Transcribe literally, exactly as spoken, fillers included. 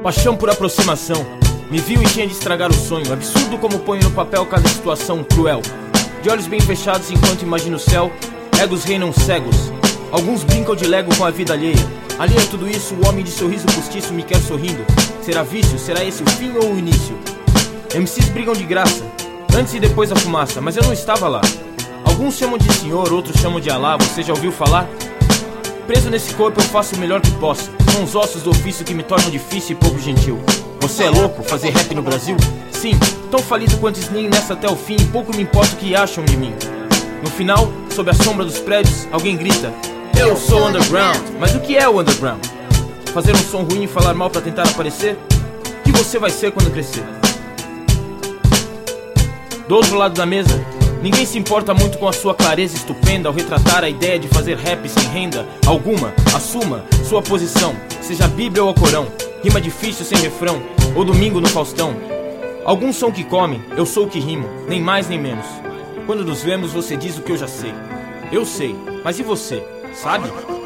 Paixão por aproximação. Me viu e tinha de estragar o sonho. Absurdo como ponho no papel cada situação cruel. De olhos bem fechados enquanto imagino o céu, egos reinam cegos. Alguns brincam de lego com a vida alheia. Alheia a tudo isso, o homem de sorriso postiço me quer sorrindo. Será vício? Será esse o fim ou o início? M Cs brigam de graça, antes e depois da fumaça, mas eu não estava lá. Alguns chamam de senhor, outros chamam de Alá, você já ouviu falar? Preso nesse corpo eu faço o melhor que posso. São os ossos do ofício que me tornam difícil e pouco gentil. Você é louco? Fazer rap no Brasil? Sim, tão falido quanto Slim nessa até o fim. Pouco me importa o que acham de mim. No final, sob a sombra dos prédios, alguém grita: eu sou underground. Mas o que é o underground? Fazer um som ruim e falar mal pra tentar aparecer? O que você vai ser quando crescer? Do outro lado da mesa, ninguém se importa muito com a sua clareza estupenda ao retratar a ideia de fazer rap sem renda alguma. Assuma sua posição, seja a Bíblia ou o Corão, rima difícil sem refrão, ou domingo no Faustão. Alguns são o que comem, eu sou o que rimo, nem mais nem menos. Quando nos vemos você diz o que eu já sei. Eu sei, mas e você, sabe?